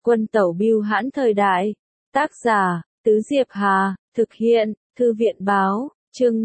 Quân tẩu bưu hãn thời đại. Tác giả, Tứ Diệp Hà, thực hiện, Thư viện báo, chương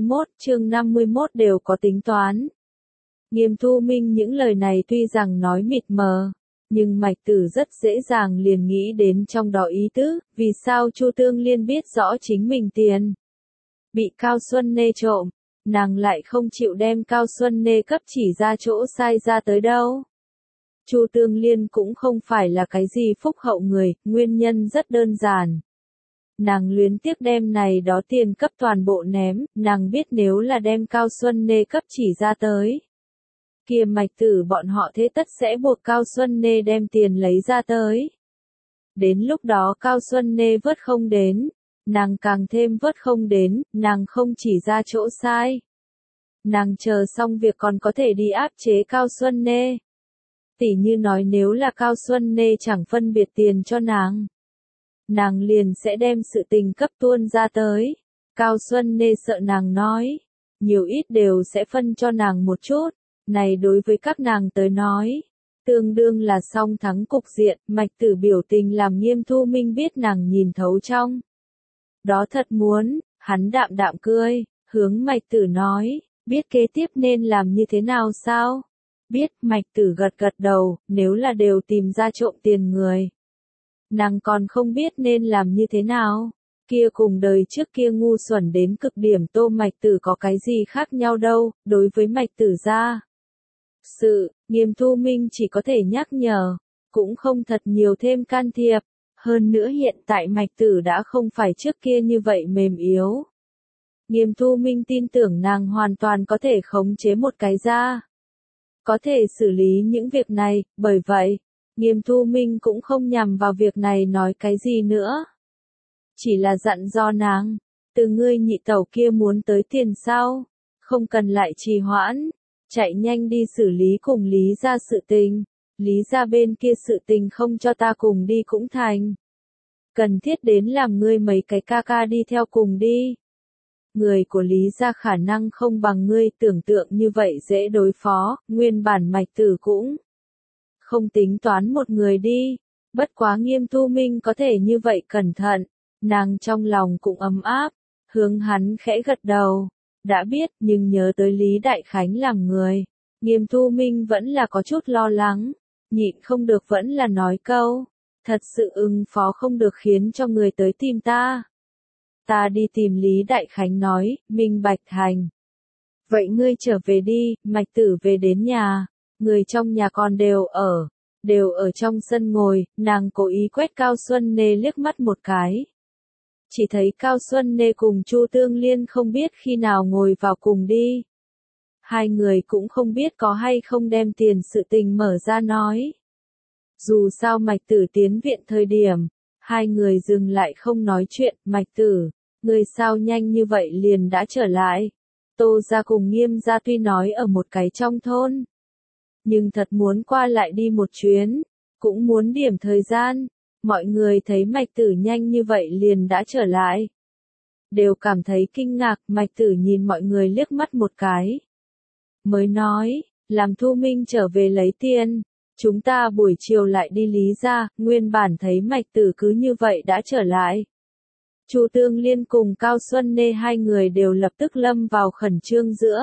51 đều có tính toán. Nghiêm Thu Minh những lời này tuy rằng nói mịt mờ, nhưng Mạch Tử rất dễ dàng liền nghĩ đến trong đó ý tứ, vì sao Chu Tương Liên biết rõ chính mình tiền bị Cao Xuân Nê trộm, nàng lại không chịu đem Cao Xuân Nê cấp chỉ ra chỗ sai ra tới đâu. Chu Tương Liên cũng không phải là cái gì phúc hậu người, nguyên nhân rất đơn giản. Nàng luyến tiếc đem này đó tiền cấp toàn bộ ném, nàng biết nếu là đem Cao Xuân Nê cấp chỉ ra tới. Kia Mạch Tử bọn họ thế tất sẽ buộc Cao Xuân Nê đem tiền lấy ra tới. Đến lúc đó Cao Xuân Nê vớt không đến, nàng càng thêm vớt không đến, nàng không chỉ ra chỗ sai. Nàng chờ xong việc còn có thể đi áp chế Cao Xuân Nê. Tỉ như nói nếu là Cao Xuân Nê chẳng phân biệt tiền cho nàng liền sẽ đem sự tình cấp tuôn ra tới. Cao Xuân Nê sợ nàng nói, nhiều ít đều sẽ phân cho nàng một chút, này đối với các nàng tới nói, tương đương là song thắng cục diện. Mạch Tử biểu tình làm Nghiêm Thu Minh biết nàng nhìn thấu trong. Đó thật muốn, hắn đạm đạm cười, hướng Mạch Tử nói, biết kế tiếp nên làm như thế nào sao? Biết. Mạch Tử gật gật đầu, nếu là đều tìm ra trộm tiền người. Nàng còn không biết nên làm như thế nào. Kia cùng đời trước kia ngu xuẩn đến cực điểm Tô Mạch Tử có cái gì khác nhau đâu, đối với Mạch Tử ra. Nghiêm Thu Minh chỉ có thể nhắc nhở, cũng không thật nhiều thêm can thiệp. Hơn nữa hiện tại Mạch Tử đã không phải trước kia như vậy mềm yếu. Nghiêm Thu Minh tin tưởng nàng hoàn toàn có thể khống chế một cái ra. Có thể xử lý những việc này, bởi vậy, Nghiêm Thu Minh cũng không nhằm vào việc này nói cái gì nữa. Chỉ là dặn do nàng, từ ngươi nhị tẩu kia muốn tới tiền sau, không cần lại trì hoãn, chạy nhanh đi xử lý cùng Lý gia sự tình. Lý gia bên kia sự tình không cho ta cùng đi cũng thành. Cần thiết đến làm ngươi mấy cái ca ca đi theo cùng đi. Người của Lý gia khả năng không bằng ngươi tưởng tượng như vậy dễ đối phó, nguyên bản Mạch Tử cũng không tính toán một người đi. Bất quá Nghiêm Thu Minh có thể như vậy cẩn thận, nàng trong lòng cũng ấm áp, hướng hắn khẽ gật đầu. Đã biết, nhưng nhớ tới Lý Đại Khánh làm người, Nghiêm Thu Minh vẫn là có chút lo lắng, nhịn không được vẫn là nói câu, thật sự ứng phó không được khiến cho người tới tìm ta. Ta đi tìm Lý Đại Khánh nói, minh bạch thành. Vậy ngươi trở về đi. Mạch Tử về đến nhà, người trong nhà còn đều ở trong sân ngồi, nàng cố ý quét Cao Xuân Nê liếc mắt một cái. Chỉ thấy Cao Xuân Nê cùng Chu Tương Liên không biết khi nào ngồi vào cùng đi. Hai người cũng không biết có hay không đem tiền sự tình mở ra nói. Dù sao Mạch Tử tiến viện thời điểm, hai người dừng lại không nói chuyện. Mạch Tử, người sao nhanh như vậy liền đã trở lại. Tô gia cùng Nghiêm gia tuy nói ở một cái trong thôn, nhưng thật muốn qua lại đi một chuyến, cũng muốn điểm thời gian. Mọi người thấy Mạch Tử nhanh như vậy liền đã trở lại, đều cảm thấy kinh ngạc. Mạch Tử nhìn mọi người liếc mắt một cái, mới nói, làm Thu Minh trở về lấy tiền, chúng ta buổi chiều lại đi Lý gia. Nguyên bản thấy Mạch Tử cứ như vậy đã trở lại, Chu Tương Liên cùng Cao Xuân Nê hai người đều lập tức lâm vào khẩn trương giữa.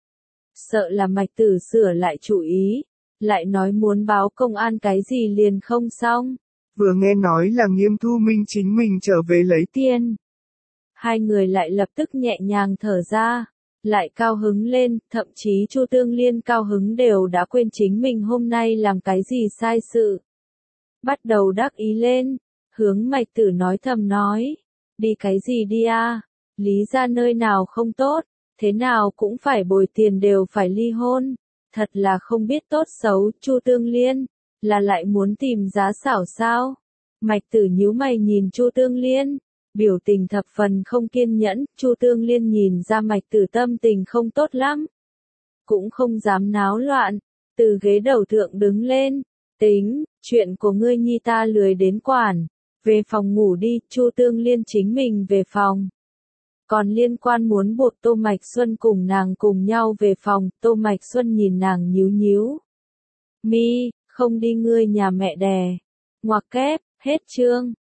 Sợ là Mạch Tử sửa lại chủ ý, lại nói muốn báo công an cái gì liền không xong. Vừa nghe nói là Nghiêm Thu Minh chính mình trở về lấy tiền, hai người lại lập tức nhẹ nhàng thở ra, lại cao hứng lên, thậm chí Chu Tương Liên cao hứng đều đã quên chính mình hôm nay làm cái gì sai sự. Bắt đầu đắc ý lên, hướng Mạch Tử nói thầm nói, đi cái gì đi a? Lý gia nơi nào không tốt, thế nào cũng phải bồi tiền đều phải ly hôn, thật là không biết tốt xấu. Chu Tương Liên, là lại muốn tìm giá xảo sao? Mạch Tử nhíu mày nhìn Chu Tương Liên, biểu tình thập phần không kiên nhẫn. Chu Tương Liên nhìn ra Mạch Tử tâm tình không tốt lắm, cũng không dám náo loạn, từ ghế đầu thượng đứng lên, tính, chuyện của ngươi nhi ta lười đến quản, về phòng ngủ đi. Chu Tương Liên chính mình về phòng. Còn liên quan muốn buộc Tô Mạch Xuân cùng nàng cùng nhau về phòng, Tô Mạch Xuân nhìn nàng nhíu nhíu mi, không đi ngươi nhà mẹ đẻ. Ngoặc kép, hết chương.